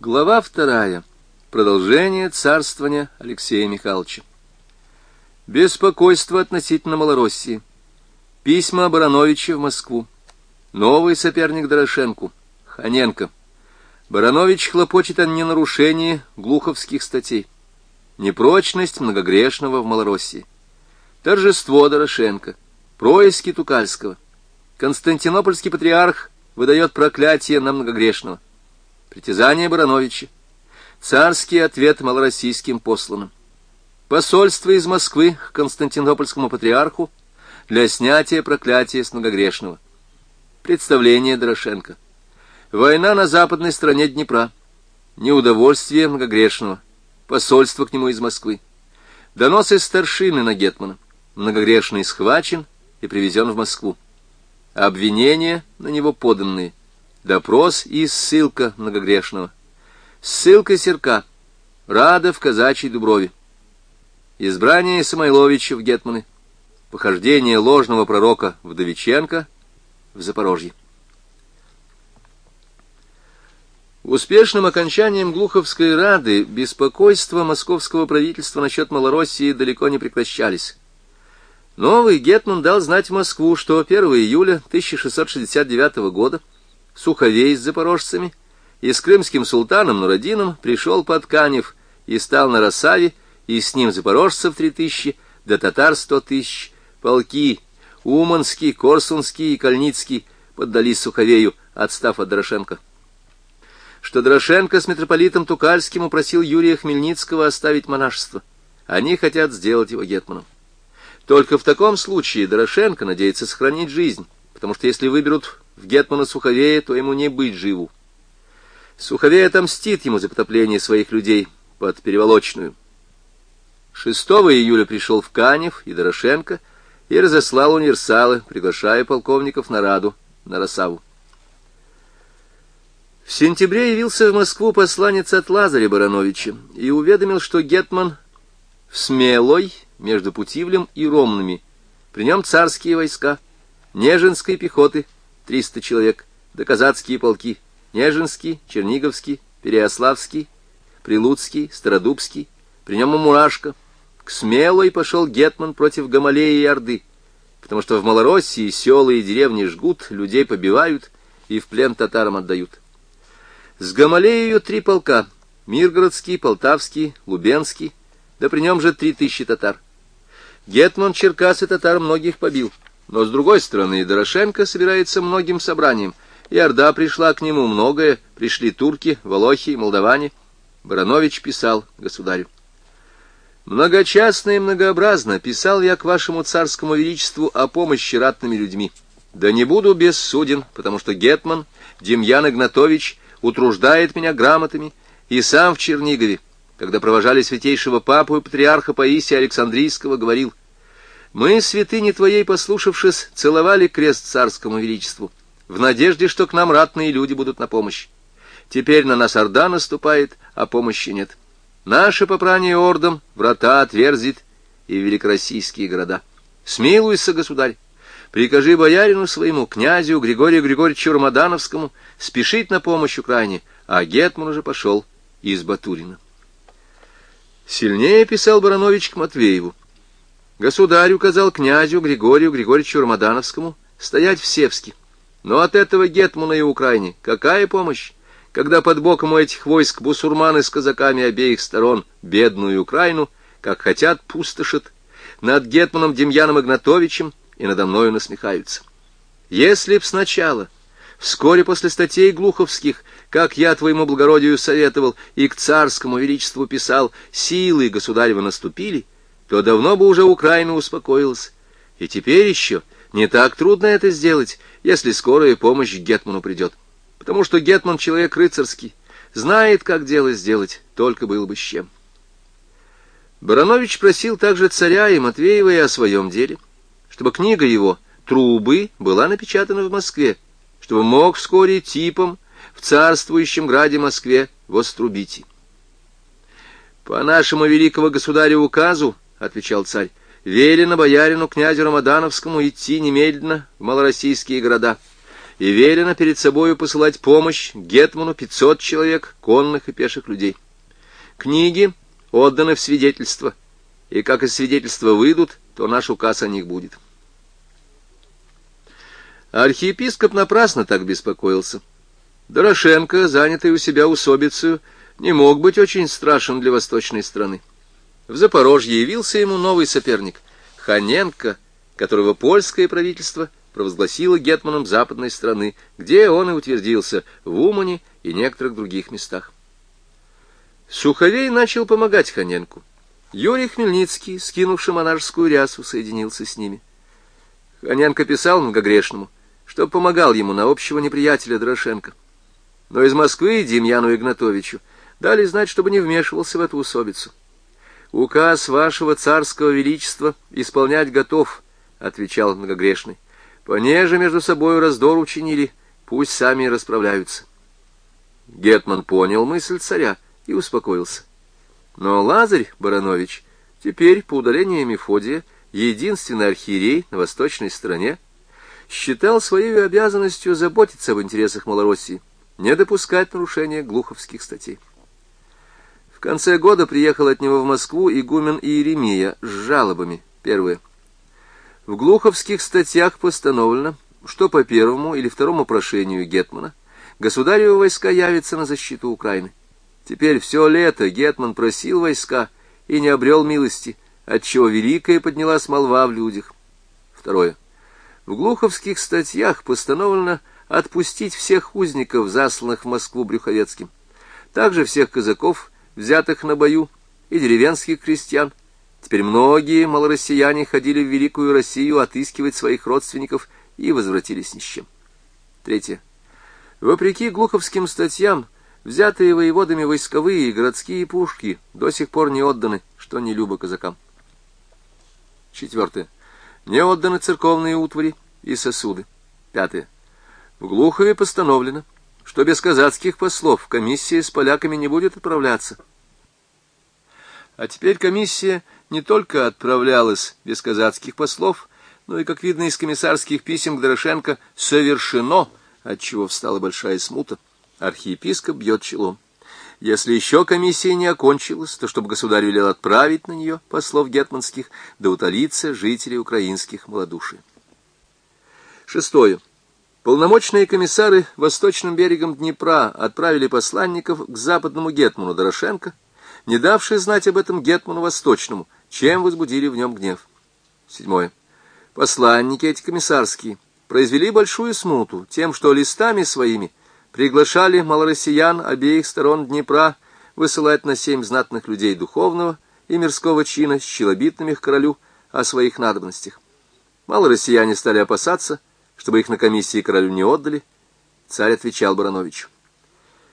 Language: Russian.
Глава 2. Продолжение царствования Алексея Михайловича. Беспокойство относительно Малороссии. Письма Барановича в Москву. Новый соперник Дорошенку. Ханенко. Баранович хлопочет о ненарушении глуховских статей. Непрочность многогрешного в Малороссии. Торжество Дорошенко. Происки Тукальского. Константинопольский патриарх выдает проклятие на многогрешного. Притязание Барановича. Царский ответ малороссийским посланным. Посольство из Москвы к Константинопольскому патриарху для снятия проклятия с многогрешного. Представление Дорошенко. Война на западной стороне Днепра. Неудовольствие многогрешного. Посольство к нему из Москвы. Доносы старшины на гетмана. Многогрешный схвачен и привезен в Москву. Обвинения на него поданные. Допрос и ссылка многогрешного. Ссылка Серка. Рада в казачьей Дуброве. Избрание Самойловича в гетманы. Похождение ложного пророка Вдовиченко в Запорожье. Успешным окончанием Глуховской Рады беспокойства московского правительства насчет Малороссии далеко не прекращались. Новый гетман дал знать в Москву, что 1 июля 1669 года Суховей с запорожцами и с крымским султаном Нурадином пришел под Канев и стал на Рассаве, и с ним запорожцев 3000, да татар 100 000, полки Уманский, Корсунский и Кольницкий поддались Суховею, отстав от Дорошенко. Что Дорошенко с митрополитом Тукальским упросил Юрия Хмельницкого оставить монашество. Они хотят сделать его гетманом. Только в таком случае Дорошенко надеется сохранить жизнь, потому что если выберут в гетмана Суховея, то ему не быть живу. Суховей отомстит ему за потопление своих людей под Переволочную. 6 июля пришел в Канев и Дорошенко и разослал универсалы, приглашая полковников на Раду, на Рассаву. В сентябре явился в Москву посланец от Лазаря Барановича и уведомил, что гетман в Смелой, между Путивлем и Ромными, при нем царские войска, Нежинской пехоты 300 человек, да казацкие полки, Нежинский, Черниговский, Переяславский, Прилуцкий, Стародубский, при нем и Мурашко. К Смелой пошел гетман против Гамалея и Орды, потому что в Малороссии села и деревни жгут, людей побивают и в плен татарам отдают. С Гамалею 3 полка, Миргородский, Полтавский, Лубенский, да при нем же 3000 татар. Гетман Черкас и татар многих побил, но с другой стороны Дорошенко собирается многим собранием, и Орда пришла к нему многое, пришли турки, волохи и молдаване. Баранович писал государю: «Многочастно и многообразно писал я к вашему царскому величеству о помощи ратными людьми. Да не буду бессуден, потому что гетман Демьян Игнатович утруждает меня грамотами, и сам в Чернигове, когда провожали святейшего папу и патриарха Паисия Александрийского, говорил: мы, святыни твоей послушавшись, целовали крест царскому величеству, в надежде, что к нам ратные люди будут на помощь. Теперь на нас Орда наступает, а помощи нет. Наше попрание ордам врата отверзит и великороссийские города. Смилуйся, государь, прикажи боярину своему, князю Григорию Григорьевичу Рамадановскому, спешить на помощь Украине, а гетман уже пошел из Батурина». Сильнее писал Баранович к Матвееву: «Государь указал князю Григорию Григорьевичу Рамадановскому стоять в Севске. Но от этого гетмана и Украине какая помощь, когда под боком у этих войск бусурманы с казаками обеих сторон бедную Украину, как хотят, пустошат, над гетманом Демьяном Игнатовичем и надо мною насмехаются. Если б сначала, вскоре после статей глуховских, как я твоему благородию советовал и к царскому величеству писал, силы государева наступили, то давно бы уже Украина успокоилась. И теперь еще не так трудно это сделать, если скорая помощь к гетману придет, потому что гетман человек рыцарский, знает, как дело сделать, только был бы с чем». Баранович просил также царя и Матвеева и о своем деле, чтобы книга его «Трубы» была напечатана в Москве, чтобы мог вскоре типом в царствующем граде Москве вострубить. «По нашему великого государю указу, — отвечал царь, — велено боярину князю Рамадановскому идти немедленно в малороссийские города и велено перед собою посылать помощь гетману 500 человек, конных и пеших людей. Книги отданы в свидетельство, и как из свидетельства выйдут, то наш указ о них будет. Архиепископ напрасно так беспокоился. Дорошенко, занятый у себя усобицею, не мог быть очень страшен для восточной страны. В Запорожье явился ему новый соперник — Ханенко, которого польское правительство провозгласило гетманом западной страны, где он и утвердился в Умане и некоторых других местах. Суховей начал помогать Ханенку. Юрий Хмельницкий, скинувший монашескую рясу, соединился с ними. Ханенко писал Многогрешному, что помогал ему на общего неприятеля Дорошенко. Но из Москвы Демьяну Игнатовичу дали знать, чтобы не вмешивался в эту усобицу. «Указ вашего царского величества исполнять готов», — отвечал Многогрешный. «Понеже между собою раздор учинили, пусть сами расправляются». Гетман понял мысль царя и успокоился. Но Лазарь Баранович, теперь, по удалению Мефодия, единственный архиерей на восточной стороне, считал своей обязанностью заботиться об интересах Малороссии, не допускать нарушения глуховских статей. В конце года приехал от него в Москву игумен Иеремия с жалобами. Первое. В глуховских статьях постановлено, что по первому или второму прошению гетмана государевы войска явятся на защиту Украины. Теперь все лето гетман просил войска и не обрел милости, отчего великая поднялась молва в людях. Второе. В глуховских статьях постановлено отпустить всех узников, засланных в Москву Брюховецким, также всех казаков, взятых на бою, и деревенских крестьян. Теперь многие малороссияне ходили в Великую Россию отыскивать своих родственников и возвратились ни с чем. Третье. Вопреки глуховским статьям, взятые воеводами войсковые и городские пушки до сих пор не отданы, что не любо казакам. Четвертое. Не отданы церковные утвари и сосуды. Пятое. В Глухове постановлено, что без казацких послов комиссия с поляками не будет отправляться. А теперь комиссия не только отправлялась без казацких послов, но и, как видно из комиссарских писем к Дорошенко, совершено, отчего встала большая смута. Архиепископ бьет челом. Если еще комиссия не окончилась, то чтобы государь велел отправить на нее послов гетманских, да утолиться жителей украинских малодушия. Шестое. Полномочные комиссары восточным берегом Днепра отправили посланников к западному гетману Дорошенко, не давшие знать об этом гетману восточному, чем возбудили в нем гнев. Седьмое. Посланники эти комиссарские произвели большую смуту тем, что листами своими приглашали малороссиян обеих сторон Днепра высылать на 7 знатных людей духовного и мирского чина с челобитными к королю о своих надобностях. Малороссияне стали опасаться, чтобы их на комиссии королю не отдали. Царь отвечал Барановичу: